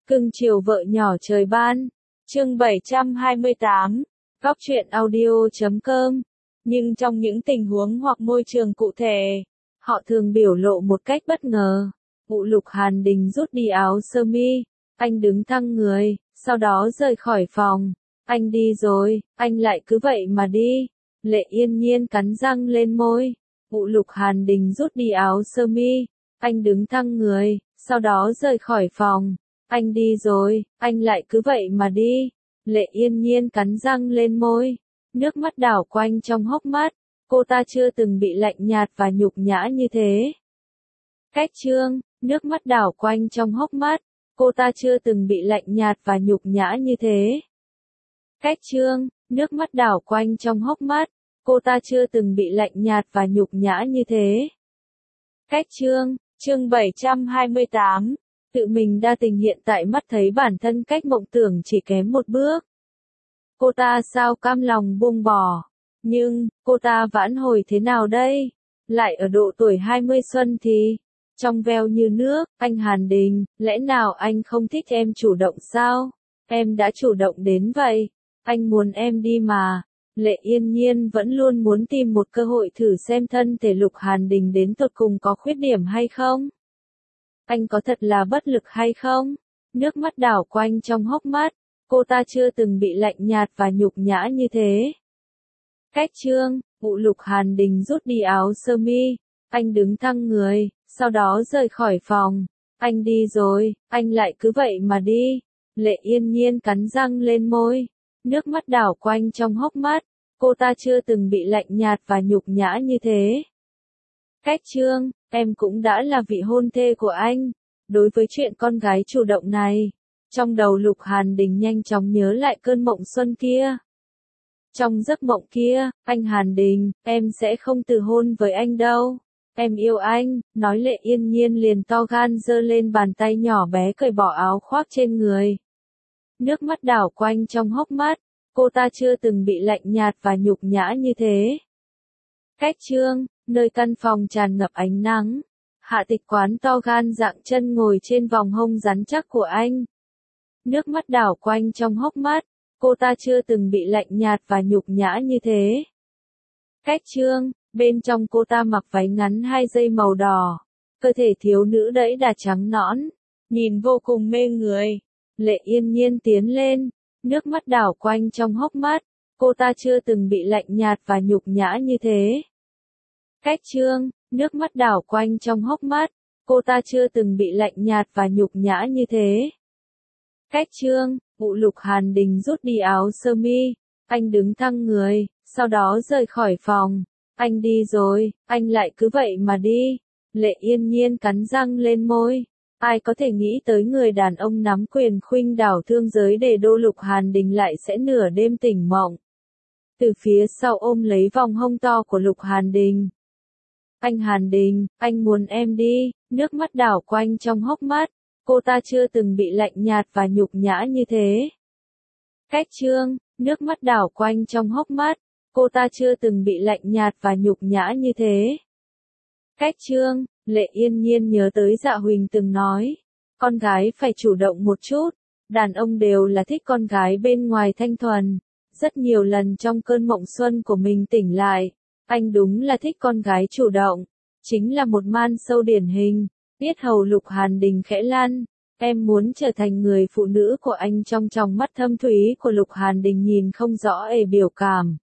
Cưng chiều vợ nhỏ trời ban. Chương 728. Góc truyện audio.com. Nhưng trong những tình huống hoặc môi trường cụ thể, họ thường biểu lộ một cách bất ngờ. Vụ Lục Hàn Đình rút đi áo sơ mi, anh đứng thăng người, sau đó rời khỏi phòng. Anh đi rồi, anh lại cứ vậy mà đi. Lệ Yên Nhiên cắn răng lên môi. Vụ Lục Hàn Đình rút đi áo sơ mi, anh đứng thăng người, sau đó rời khỏi phòng. Anh đi rồi, anh lại cứ vậy mà đi. Lệ Yên Nhiên cắn răng lên môi. Nước mắt đảo quanh trong hốc mắt. Cô ta chưa từng bị lạnh nhạt và nhục nhã như thế. Cách chương, nước mắt đảo quanh trong hốc mắt. Cô ta chưa từng bị lạnh nhạt và nhục nhã như thế. Cách chương, nước mắt đảo quanh trong hốc mắt. Cô ta chưa từng bị lạnh nhạt và nhục nhã như thế. Cách chương, chương 728. Tự mình đa tình hiện tại mắt thấy bản thân cách mộng tưởng chỉ kém một bước. Cô ta sao cam lòng buông bỏ. Nhưng, cô ta vãn hồi thế nào đây? Lại ở độ tuổi 20 xuân thì, trong veo như nước, anh Hàn Đình, lẽ nào anh không thích em chủ động sao? Em đã chủ động đến vậy. Anh muốn em đi mà. Lệ Yên Nhiên vẫn luôn muốn tìm một cơ hội thử xem thân thể Lục Hàn Đình đến tột cùng có khuyết điểm hay không. Anh có thật là bất lực hay không? Nước mắt đảo quanh trong hốc mắt. Cô ta chưa từng bị lạnh nhạt và nhục nhã như thế. Cách chương, vụ Lục Hàn Đình rút đi áo sơ mi. Anh đứng thăng người, sau đó rời khỏi phòng. Anh đi rồi, anh lại cứ vậy mà đi. Lệ Yên Nhiên cắn răng lên môi. Nước mắt đảo quanh trong hốc mắt. Cô ta chưa từng bị lạnh nhạt và nhục nhã như thế. Cách chương, em cũng đã là vị hôn thê của anh. Đối với chuyện con gái chủ động này, trong đầu Lục Hàn Đình nhanh chóng nhớ lại cơn mộng xuân kia. Trong giấc mộng kia, anh Hàn Đình, em sẽ không từ hôn với anh đâu. Em yêu anh, nói. Lệ Yên Nhiên liền to gan giơ lên bàn tay nhỏ bé cởi bỏ áo khoác trên người. Nước mắt đảo quanh trong hốc mắt. Cô ta chưa từng bị lạnh nhạt và nhục nhã như thế. Cách chương, nơi căn phòng tràn ngập ánh nắng. Hạ Tịch Quán to gan dạng chân ngồi trên vòng hông rắn chắc của anh. Nước mắt đảo quanh trong hốc mắt. Cô ta chưa từng bị lạnh nhạt và nhục nhã như thế. Cách chương, bên trong cô ta mặc váy ngắn 2 dây màu đỏ. Cơ thể thiếu nữ đẫy đà trắng nõn, nhìn vô cùng mê người. Lệ Yên Nhiên tiến lên. Nước mắt đảo quanh trong hốc mắt. Cô ta chưa từng bị lạnh nhạt và nhục nhã như thế. Cách chương, nước mắt đảo quanh trong hốc mắt. Cô ta chưa từng bị lạnh nhạt và nhục nhã như thế. Cách chương, vụ Lục Hàn Đình rút đi áo sơ mi. Anh đứng thăng người, sau đó rời khỏi phòng. Anh đi rồi, anh lại cứ vậy mà đi. Lệ Yên Nhiên cắn răng lên môi. Ai có thể nghĩ tới người đàn ông nắm quyền khuynh đảo thương giới để đô Lục Hàn Đình lại sẽ nửa đêm tỉnh mộng. Từ phía sau ôm lấy vòng hông to của Lục Hàn Đình. Anh Hàn Đình, anh muốn em đi. Nước mắt đảo quanh trong hốc mắt. Cô ta chưa từng bị lạnh nhạt và nhục nhã như thế. Cách chương, nước mắt đảo quanh trong hốc mắt. Cô ta chưa từng bị lạnh nhạt và nhục nhã như thế. Cách chương, Lệ Yên Nhiên nhớ tới Dạ Huỳnh từng nói. Con gái phải chủ động một chút. Đàn ông đều là thích con gái bên ngoài thanh thuần. Rất nhiều lần trong cơn mộng xuân của mình tỉnh lại. Anh đúng là thích con gái chủ động. Chính là một man sâu điển hình. Yết hầu Lục Hàn Đình khẽ lăn. Em muốn trở thành người phụ nữ của anh. Trong tròng mắt thâm thúy của Lục Hàn Đình nhìn không rõ biểu cảm.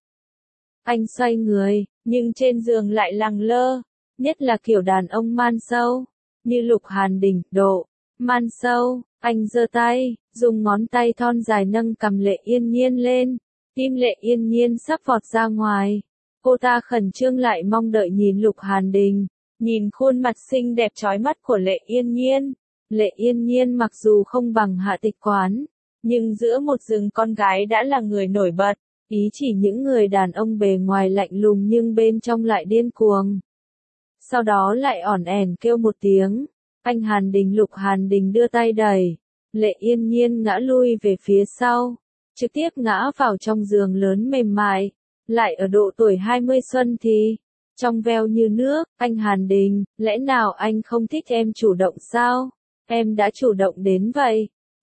Anh xoay người, nhưng trên giường lại lẳng lơ. Nhất là kiểu đàn ông man sâu. Như Lục Hàn Đình, độ man sâu. Anh giơ tay, dùng ngón tay thon dài nâng cằm Lệ Yên Nhiên lên. Tim Lệ Yên Nhiên sắp vọt ra ngoài. Cô ta khẩn trương lại mong đợi nhìn Lục Hàn Đình. Nhìn khuôn mặt xinh đẹp chói mắt của Lệ Yên Nhiên. Lệ Yên Nhiên mặc dù không bằng Hạ Tịch Quán, nhưng giữa một rừng con gái đã là người nổi bật. Ý chỉ những người đàn ông bề ngoài lạnh lùng nhưng bên trong lại điên cuồng. Sau đó lại ỏn ẻn kêu một tiếng. Anh Hàn Đình. Lục Hàn Đình đưa tay đẩy. Lệ Yên Nhiên ngã lui về phía sau. Trực tiếp ngã vào trong giường lớn mềm mại. Lại ở độ tuổi 20 xuân thì, trong veo như nước. Anh Hàn Đình, lẽ nào anh không thích em chủ động sao? Em đã chủ động đến vậy.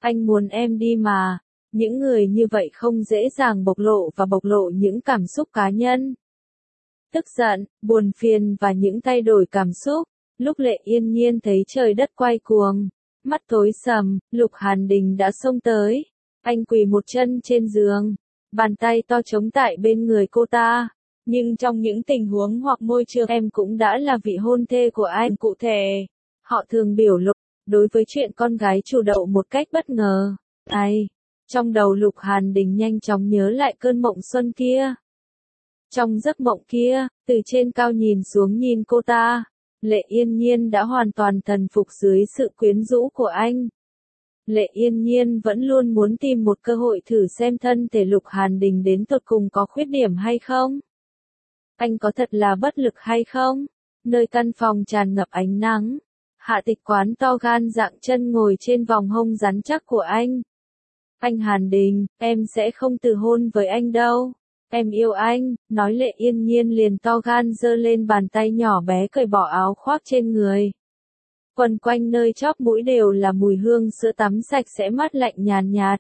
Anh muốn em đi mà. Những người như vậy không dễ dàng bộc lộ những cảm xúc cá nhân. Tức giận, buồn phiền và những thay đổi cảm xúc. Lúc Lệ Yên Nhiên thấy trời đất quay cuồng, mắt tối sầm, Lục Hàn Đình đã xông tới. Anh quỳ một chân trên giường, bàn tay to chống tại bên người cô ta. Nhưng trong những tình huống hoặc môi trường em cũng đã là vị hôn thê của anh. Cụ thể, họ thường biểu lộ, đối với chuyện con gái chủ động một cách bất ngờ. Trong đầu Lục Hàn Đình nhanh chóng nhớ lại cơn mộng xuân kia. Trong giấc mộng kia, từ trên cao nhìn xuống nhìn cô ta, Lệ Yên Nhiên đã hoàn toàn thần phục dưới sự quyến rũ của anh. Lệ Yên Nhiên vẫn luôn muốn tìm một cơ hội thử xem thân thể Lục Hàn Đình đến tột cùng có khuyết điểm hay không. Anh có thật là bất lực hay không? Nơi căn phòng tràn ngập ánh nắng, Hạ Tịch Quán to gan dạng chân ngồi trên vòng hông rắn chắc của anh. Anh Hàn Đình, em sẽ không từ hôn với anh đâu. Em yêu anh, nói Lệ Yên Nhiên liền to gan giơ lên bàn tay nhỏ bé cởi bỏ áo khoác trên người. Quần quanh nơi chóp mũi đều là mùi hương sữa tắm sạch sẽ mát lạnh nhàn nhạt.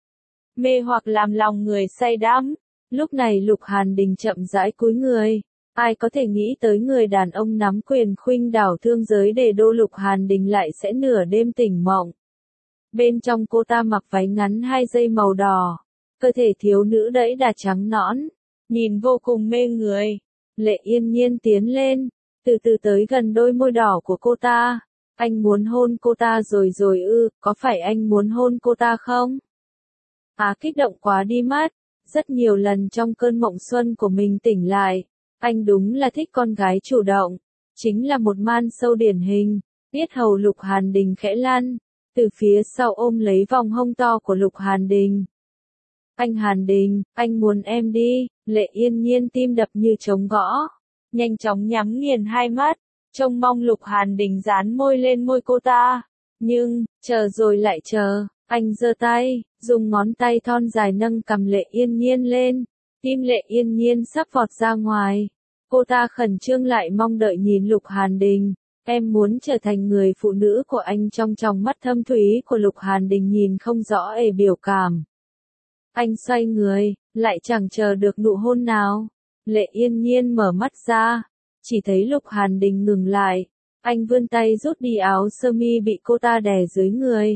Mê hoặc làm lòng người say đắm. Lúc này Lục Hàn Đình chậm rãi cúi người. Ai có thể nghĩ tới người đàn ông nắm quyền khuynh đảo thương giới để đô Lục Hàn Đình lại sẽ nửa đêm tỉnh mộng. Bên trong cô ta mặc váy ngắn 2 dây màu đỏ. Cơ thể thiếu nữ đẫy đà trắng nõn, nhìn vô cùng mê người. Lệ Yên Nhiên tiến lên, từ từ tới gần đôi môi đỏ của cô ta. Anh muốn hôn cô ta rồi ư, có phải anh muốn hôn cô ta không? Kích động quá đi mất. Rất nhiều lần trong cơn mộng xuân của mình tỉnh lại, anh đúng là thích con gái chủ động. Chính là một man sâu điển hình. Yết hầu Lục Hàn Đình khẽ lăn, từ phía sau ôm lấy vòng hông to của Lục Hàn Đình. Anh Hàn Đình, anh muốn em đi. Lệ Yên Nhiên tim đập như trống gõ, nhanh chóng nhắm nghiền hai mắt, trông mong Lục Hàn Đình dán môi lên môi cô ta. Nhưng, chờ rồi lại chờ, anh giơ tay, dùng ngón tay thon dài nâng cằm Lệ Yên Nhiên lên. Tim Lệ Yên Nhiên sắp vọt ra ngoài. Cô ta khẩn trương lại mong đợi nhìn Lục Hàn Đình. Em muốn trở thành người phụ nữ của anh. Trong tròng mắt thâm thúy của Lục Hàn Đình nhìn không rõ biểu cảm. Anh xoay người, lại chẳng chờ được nụ hôn nào. Lệ Yên Nhiên mở mắt ra, chỉ thấy Lục Hàn Đình ngừng lại. Anh vươn tay rút đi áo sơ mi bị cô ta đè dưới người.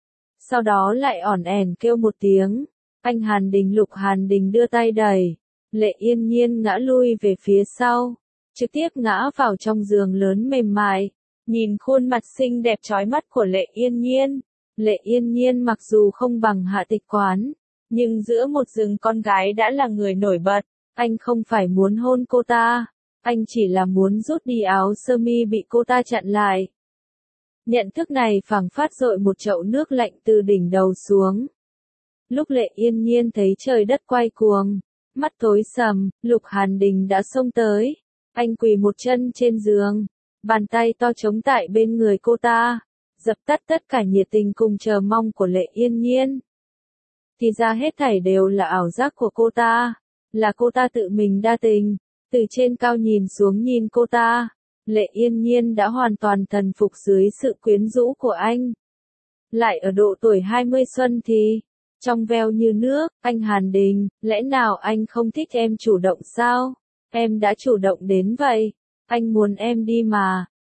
Sau đó lại ỏn ẻn kêu một tiếng. Anh Hàn Đình. Lục Hàn Đình đưa tay đẩy. Lệ Yên Nhiên ngã lui về phía sau, trực tiếp ngã vào trong giường lớn mềm mại. Nhìn khuôn mặt xinh đẹp chói mắt của Lệ Yên Nhiên. Lệ Yên Nhiên mặc dù không bằng Hạ Tịch Quán, nhưng giữa một rừng con gái đã là người nổi bật. Anh không phải muốn hôn cô ta, anh chỉ là muốn rút đi áo sơ mi bị cô ta chặn lại. Nhận thức này phảng phất dội một chậu nước lạnh từ đỉnh đầu xuống. Lúc Lệ Yên Nhiên thấy trời đất quay cuồng, mắt tối sầm, Lục Hàn Đình đã xông tới. Anh quỳ một chân trên giường, bàn tay to chống tại bên người cô ta, dập tắt tất cả nhiệt tình cùng chờ mong của Lệ Yên Nhiên. Thì ra hết thảy đều là ảo giác của cô ta, là cô ta tự mình đa tình. Từ trên cao nhìn xuống nhìn cô ta, Lệ Yên Nhiên đã hoàn toàn thần phục dưới sự quyến rũ của anh. Lại ở độ tuổi 20 xuân thì, trong veo như nước. Anh Hàn Đình, lẽ nào anh không thích em chủ động sao? Em đã chủ động đến vậy. Anh muốn em đi mà.